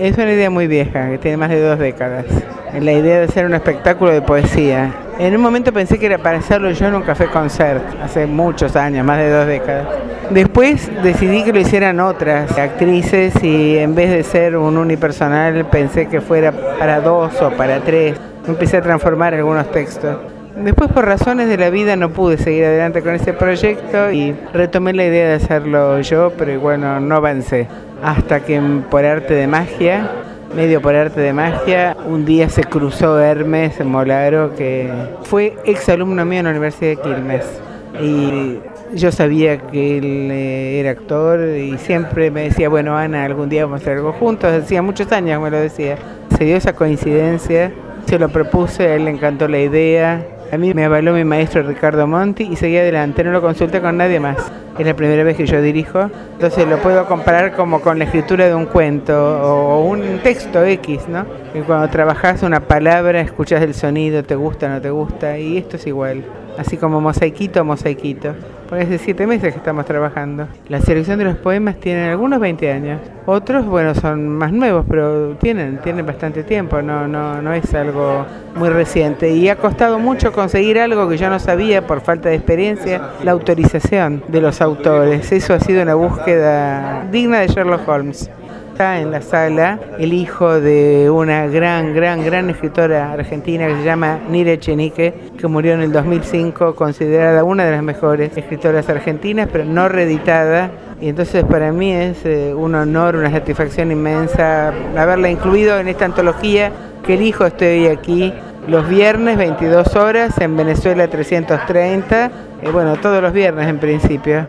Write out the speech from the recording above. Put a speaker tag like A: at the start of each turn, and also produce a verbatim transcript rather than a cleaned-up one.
A: Es una idea muy vieja, que tiene más de dos décadas. La idea de hacer un espectáculo de poesía. En un momento pensé que era para hacerlo yo en un café concert, hace muchos años, más de dos décadas. Después decidí que lo hicieran otras actrices y en vez de ser un unipersonal pensé que fuera para dos o para tres. Empecé a transformar algunos textos. Después, por razones de la vida, no pude seguir adelante con ese proyecto y retomé la idea de hacerlo yo, pero bueno, no avancé. Hasta que por arte de magia, medio por arte de magia, un día se cruzó Hermes Molaro, que fue exalumno mío en la Universidad de Quilmes. Y yo sabía que él eh, era actor y siempre me decía, bueno, Ana, algún día vamos a hacer algo juntos. Hacía muchos años me lo decía. Se dio esa coincidencia, se lo propuse, a él le encantó la idea. A mí me avaló mi maestro Ricardo Monti y seguí adelante, no lo consulté con nadie más. Es la primera vez que yo dirijo, entonces lo puedo comparar como con la escritura de un cuento o un texto X, ¿no? Y cuando trabajas una palabra, escuchas el sonido, te gusta, no te gusta, y esto es igual. Así como mosaiquito, mosaiquito. Porque hace siete meses que estamos trabajando. La selección de los poemas tienen algunos veinte años. Otros, bueno, son más nuevos, pero tienen, tienen bastante tiempo. No, no, no es algo muy reciente. Y ha costado mucho conseguir algo que yo no sabía por falta de experiencia, la autorización de los autores. Eso ha sido una búsqueda digna de Sherlock Holmes. Está en la sala el hijo de una gran, gran, gran escritora argentina que se llama Nira Echenique, que murió en el dos mil cinco, considerada una de las mejores escritoras argentinas, pero no reeditada. Y entonces para mí es eh, un honor, una satisfacción inmensa haberla incluido en esta antología que elijo. Estoy aquí los viernes, veintidós horas, en Venezuela trescientos treinta, y bueno, todos los viernes en principio.